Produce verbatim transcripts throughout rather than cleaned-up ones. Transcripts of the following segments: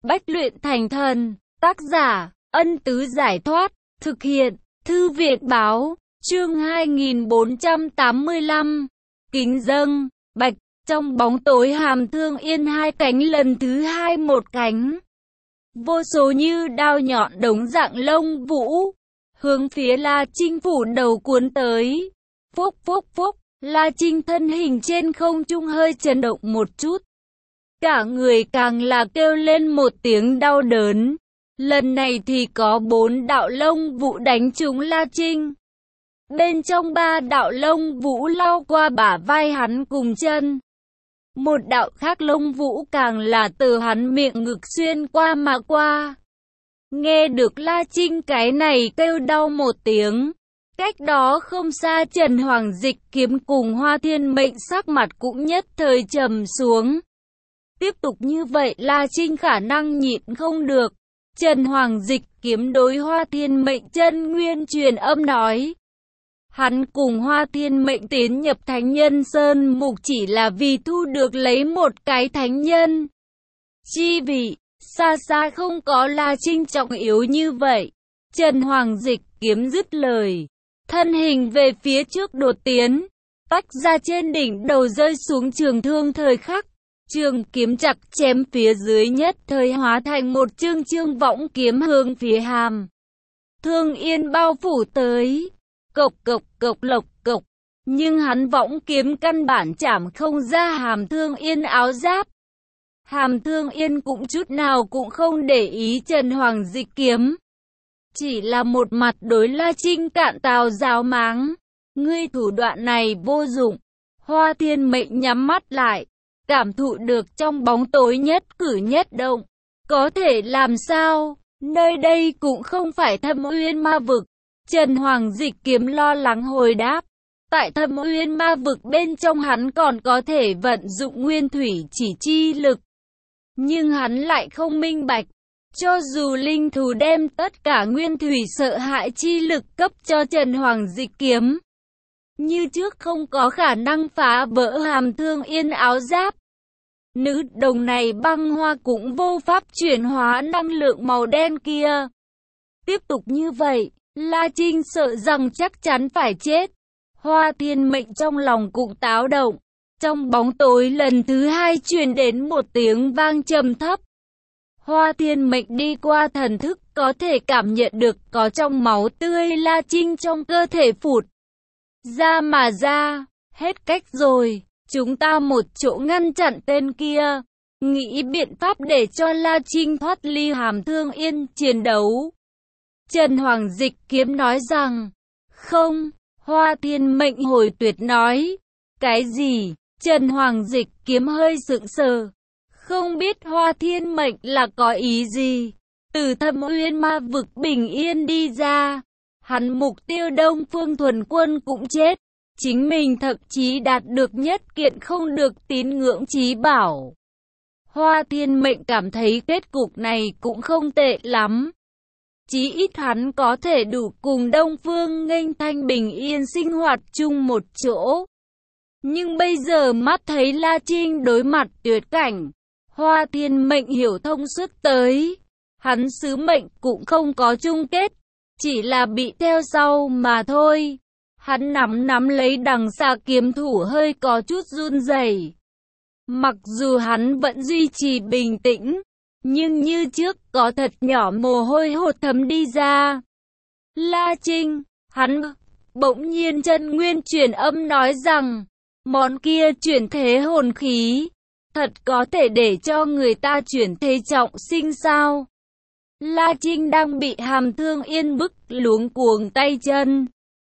Bách luyện thành thần, tác giả, Ân Tứ Giải Thoát, thực hiện, Thư viện Báo, chương hai nghìn bốn trăm tám mươi lăm, kính dâng, bạch, trong bóng tối Hàm Thương Yên hai cánh lần thứ hai một cánh. Vô số như đao nhọn đống dạng lông vũ, hướng phía La Trinh phủ đầu cuốn tới. Phốc phốc phốc, La Trinh thân hình trên không trung hơi chấn động một chút. Cả người càng là kêu lên một tiếng đau đớn. Lần này thì có bốn đạo lông vũ đánh trúng La Trinh. Bên trong ba đạo lông vũ lao qua bả vai hắn cùng chân. Một đạo khác lông vũ càng là từ hắn miệng ngực xuyên qua mà qua. Nghe được La Trinh cái này kêu đau một tiếng. Cách đó không xa Trần Hoàng Dịch Kiếm cùng Hoa Thiên Mệnh sắc mặt cũng nhất thời trầm xuống. Tiếp tục như vậy La Trinh khả năng nhịn không được. Trần Hoàng Dịch Kiếm đối Hoa Thiên Mệnh chân nguyên truyền âm nói. Hắn cùng Hoa Thiên Mệnh tiến nhập Thánh Nhân Sơn Mục chỉ là vì thu được lấy một cái thánh nhân. Chi vị, xa xa không có La Trinh trọng yếu như vậy. Trần Hoàng Dịch Kiếm dứt lời. Thân hình về phía trước đột tiến. Tách ra trên đỉnh đầu rơi xuống trường thương thời khắc. Trường kiếm chặt chém phía dưới nhất thời hóa thành một chương chương võng kiếm hướng phía Hàm Thương Yên bao phủ tới. Cộc cộc cộc lộc cộc. Nhưng hắn võng kiếm căn bản chảm không ra Hàm Thương Yên áo giáp. Hàm Thương Yên cũng chút nào cũng không để ý Trần Hoàng Dịch Kiếm. Chỉ là một mặt đối La Trinh cạn tào giáo máng. Ngươi thủ đoạn này vô dụng. Hoa Thiên Mệnh nhắm mắt lại. Cảm thụ được trong bóng tối nhất cử nhất động. Có thể làm sao? Nơi đây cũng không phải Thâm Uyên Ma Vực. Trần Hoàng Dịch Kiếm lo lắng hồi đáp. Tại Thâm Uyên Ma Vực bên trong hắn còn có thể vận dụng nguyên thủy chỉ chi lực. Nhưng hắn lại không minh bạch. Cho dù linh thú đem tất cả nguyên thủy sợ hãi chi lực cấp cho Trần Hoàng Dịch Kiếm. Như trước không có khả năng phá vỡ Hàm Thương Yên áo giáp. Nữ đồng này băng hoa cũng vô pháp chuyển hóa năng lượng màu đen kia. Tiếp tục như vậy, La Trinh sợ rằng chắc chắn phải chết. Hoa Thiên Mệnh trong lòng cũng táo động. Trong bóng tối lần thứ hai truyền đến một tiếng vang trầm thấp. Hoa Thiên Mệnh đi qua thần thức có thể cảm nhận được có trong máu tươi La Trinh trong cơ thể phụt ra mà ra. Hết cách rồi, chúng ta một chỗ ngăn chặn tên kia. Nghĩ biện pháp để cho La Trinh thoát ly Hàm Thương Yên chiến đấu. Trần Hoàng Dịch Kiếm nói rằng, không. Hoa Thiên Mệnh hồi tuyệt nói, cái gì? Trần Hoàng Dịch Kiếm hơi sững sờ. Không biết Hoa Thiên Mệnh là có ý gì? Từ Thâm Uyên Ma Vực bình yên đi ra. Hắn mục tiêu Đông Phương Thuần Quân cũng chết. Chính mình thậm chí đạt được nhất kiện không được tín ngưỡng chí bảo. Hoa Thiên Mệnh cảm thấy kết cục này cũng không tệ lắm. Chí ít hắn có thể đủ cùng Đông Phương Nghênh Thanh bình yên sinh hoạt chung một chỗ. Nhưng bây giờ mắt thấy La Trinh đối mặt tuyệt cảnh. Hoa Thiên Mệnh hiểu thông suốt tới. Hắn sứ mệnh cũng không có chung kết. Chỉ là bị theo sau mà thôi. Hắn nắm nắm lấy đằng xà kiếm thủ hơi có chút run rẩy. Mặc dù hắn vẫn duy trì bình tĩnh. Nhưng như trước có thật nhỏ mồ hôi hột thấm đi ra. La Trinh, hắn bỗng nhiên chân nguyên truyền âm nói rằng. Món kia chuyển thế hồn khí. Thật có thể để cho người ta chuyển thế trọng sinh sao? La Trinh đang bị Hàm Thương Yên bức luống cuống tay chân.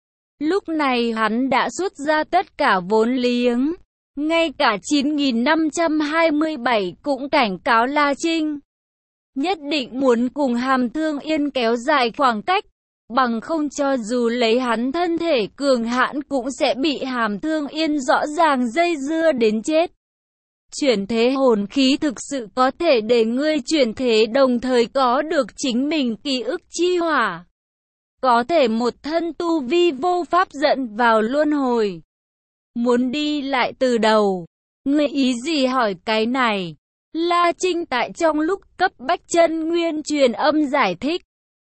Lúc này hắn đã xuất ra tất cả vốn liếng. Ngay cả chín nghìn năm trăm hai mươi bảy cũng cảnh cáo La Trinh. Nhất định muốn cùng Hàm Thương Yên kéo dài khoảng cách. Bằng không cho dù lấy hắn thân thể cường hãn cũng sẽ bị Hàm Thương Yên rõ ràng dây dưa đến chết. Chuyển thế hồn khí thực sự có thể để ngươi chuyển thế đồng thời có được chính mình ký ức chi hỏa. Có thể một thân tu vi vô pháp dẫn vào luân hồi. Muốn đi lại từ đầu. Ngươi ý gì hỏi cái này? La Trinh tại trong lúc cấp bách chân nguyên truyền âm giải thích.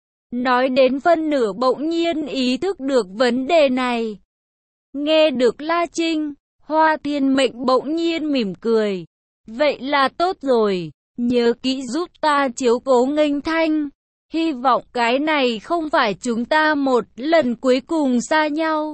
Nói đến phân nửa bỗng nhiên ý thức được vấn đề này. Nghe được La Trinh, Hoa Thiên Mệnh bỗng nhiên mỉm cười. Vậy là tốt rồi, nhớ kỹ giúp ta chiếu cố Nghênh Thanh. Hy vọng cái này không phải chúng ta một lần cuối cùng xa nhau.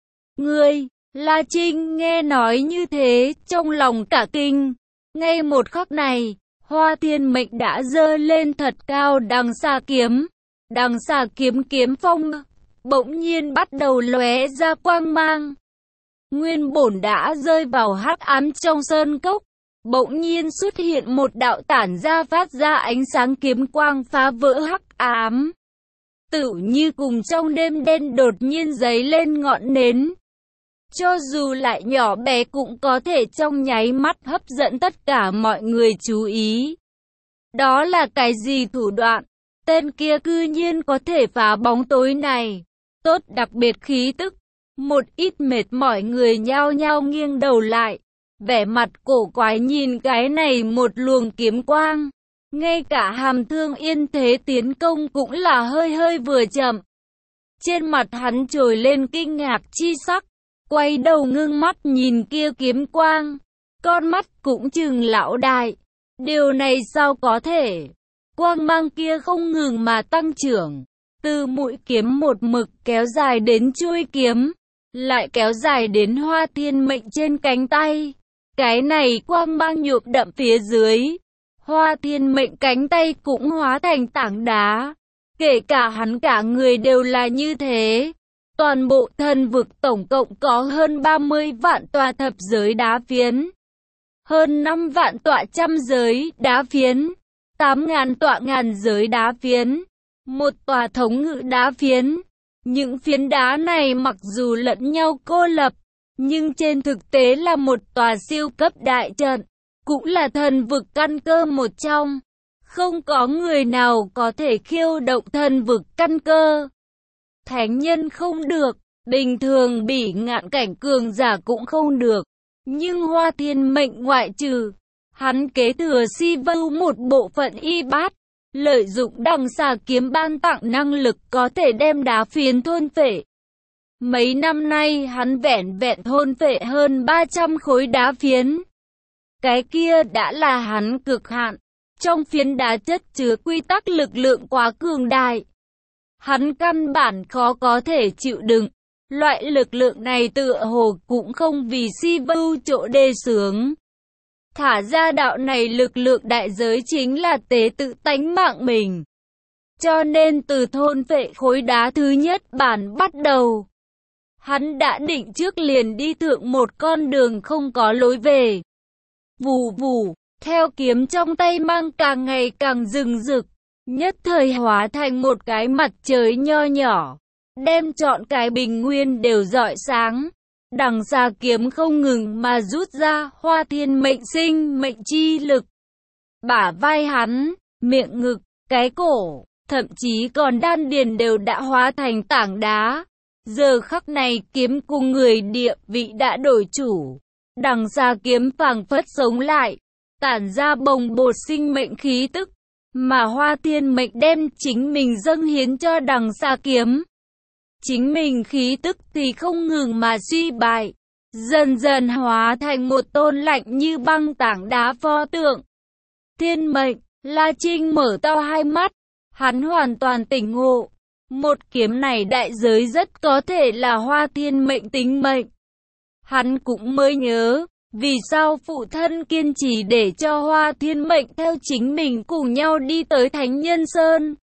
Ngươi, La Trinh nghe nói như thế, trong lòng cả kinh. Ngay một khắc này, Hoa Thiên Mệnh đã giơ lên thật cao đằng xà kiếm. Đằng xà kiếm kiếm phong, bỗng nhiên bắt đầu lóe ra quang mang. Nguyên bổn đã rơi vào hắc ám trong sơn cốc. Bỗng nhiên xuất hiện một đạo tản ra phát ra ánh sáng kiếm quang phá vỡ hắc ám. Tựu như cùng trong đêm đen đột nhiên giấy lên ngọn nến. Cho dù lại nhỏ bé cũng có thể trong nháy mắt hấp dẫn tất cả mọi người chú ý. Đó là cái gì thủ đoạn? Tên kia cư nhiên có thể phá bóng tối này. Tốt đặc biệt khí tức. Một ít mệt mỏi người nhao nhao nghiêng đầu lại. Vẻ mặt cổ quái nhìn cái này một luồng kiếm quang. Ngay cả Hàm Thương Yên thế tiến công cũng là hơi hơi vừa chậm. Trên mặt hắn trồi lên kinh ngạc chi sắc. Quay đầu ngưng mắt nhìn kia kiếm quang. Con mắt cũng trừng lão đại. Điều này sao có thể? Quang mang kia không ngừng mà tăng trưởng. Từ mũi kiếm một mực kéo dài đến chuôi kiếm. Lại kéo dài đến Hoa Thiên Mệnh trên cánh tay. Cái này quang mang nhuộm đậm phía dưới. Hoa Thiên Mệnh cánh tay cũng hóa thành tảng đá. Kể cả hắn cả người đều là như thế. Toàn bộ thần vực tổng cộng có hơn ba mươi vạn tòa thập giới đá phiến. Hơn năm vạn tọa trăm giới đá phiến. tám ngàn tọa ngàn giới đá phiến. Một tòa thống ngự đá phiến. Những phiến đá này mặc dù lẫn nhau cô lập, nhưng trên thực tế là một tòa siêu cấp đại trận. Cũng là thần vực căn cơ một trong. Không có người nào có thể khiêu động thần vực căn cơ. Thánh nhân không được, bình thường bỉ ngạn cảnh cường giả cũng không được. Nhưng Hoa Thiên Mệnh ngoại trừ, hắn kế thừa si vưu một bộ phận y bát. Lợi dụng đằng xà kiếm ban tặng năng lực có thể đem đá phiến thôn phệ. Mấy năm nay hắn vẹn vẹn thôn phệ hơn ba trăm khối đá phiến. Cái kia đã là hắn cực hạn. Trong phiến đá chất chứa quy tắc lực lượng quá cường đại. Hắn căn bản khó có thể chịu đựng. Loại lực lượng này tựa hồ cũng không vì si vưu chỗ đề xướng. Thả ra đạo này lực lượng đại giới chính là tế tự tánh mạng mình. Cho nên từ thôn phệ khối đá thứ nhất bản bắt đầu. Hắn đã định trước liền đi thượng một con đường không có lối về. Vù vù, theo kiếm trong tay mang càng ngày càng rừng rực. Nhất thời hóa thành một cái mặt trời nho nhỏ. Đem trọn cái bình nguyên đều rọi sáng. Đằng xà kiếm không ngừng mà rút ra Hoa Thiên Mệnh sinh mệnh chi lực. Bả vai hắn, miệng ngực, cái cổ, thậm chí còn đan điền đều đã hóa thành tảng đá. Giờ khắc này kiếm cùng người địa vị đã đổi chủ. Đằng xà kiếm phảng phất sống lại, tản ra bồng bột sinh mệnh khí tức. Mà Hoa Thiên Mệnh đem chính mình dâng hiến cho đằng xà kiếm. Chính mình khí tức thì không ngừng mà suy bại, dần dần hóa thành một tôn lạnh như băng tảng đá pho tượng. Thiên Mệnh, La Trinh mở to hai mắt, hắn hoàn toàn tỉnh ngộ. Một kiếm này đại giới rất có thể là Hoa Thiên Mệnh tính mệnh. Hắn cũng mới nhớ, vì sao phụ thân kiên trì để cho Hoa Thiên Mệnh theo chính mình cùng nhau đi tới Thánh Nhân Sơn.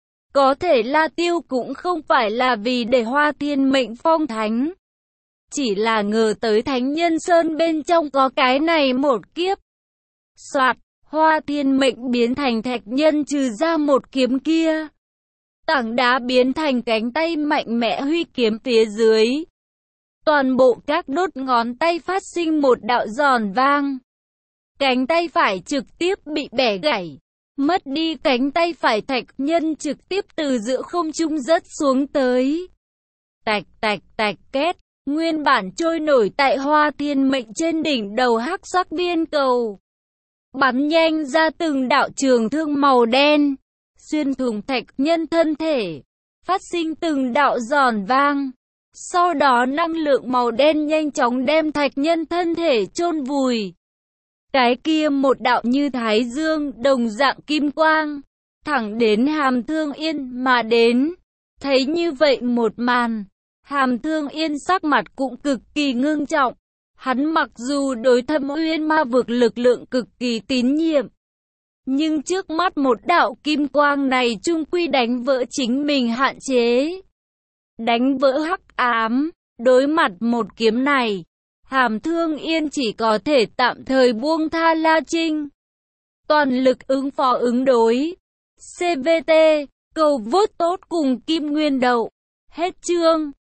Có thể La Tiêu cũng không phải là vì để Hoa Thiên Mệnh phong thánh. Chỉ là ngờ tới Thánh Nhân Sơn bên trong có cái này một kiếp. Soạt, Hoa Thiên Mệnh biến thành thạch nhân trừ ra một kiếm kia. Tảng đá biến thành cánh tay mạnh mẽ huy kiếm phía dưới. Toàn bộ các đốt ngón tay phát sinh một đạo giòn vang. Cánh tay phải trực tiếp bị bẻ gãy. Mất đi cánh tay phải thạch nhân trực tiếp từ giữa không trung rớt xuống tới. Tạch tạch tạch két, nguyên bản trôi nổi tại Hoa Thiên Mệnh trên đỉnh đầu hắc sắc viên cầu. bắn nhanh ra từng đạo trường thương màu đen, xuyên thủng thạch nhân thân thể, phát sinh từng đạo giòn vang. Sau đó năng lượng màu đen nhanh chóng đem thạch nhân thân thể chôn vùi. Cái kia một đạo như thái dương đồng dạng kim quang, thẳng đến Hàm Thương Yên mà đến. Thấy như vậy một màn, Hàm Thương Yên sắc mặt cũng cực kỳ ngưng trọng. Hắn mặc dù đối Thâm Uyên ma vực lực lượng cực kỳ tín nhiệm, nhưng trước mắt một đạo kim quang này chung quy đánh vỡ chính mình hạn chế, đánh vỡ hắc ám. Đối mặt một kiếm này, Hàm Thương Yên chỉ có thể tạm thời buông tha La Trinh, toàn lực ứng phó ứng đối. xê vê tê, cầu vote tốt cùng Kim Nguyên Đậu. Hết chương.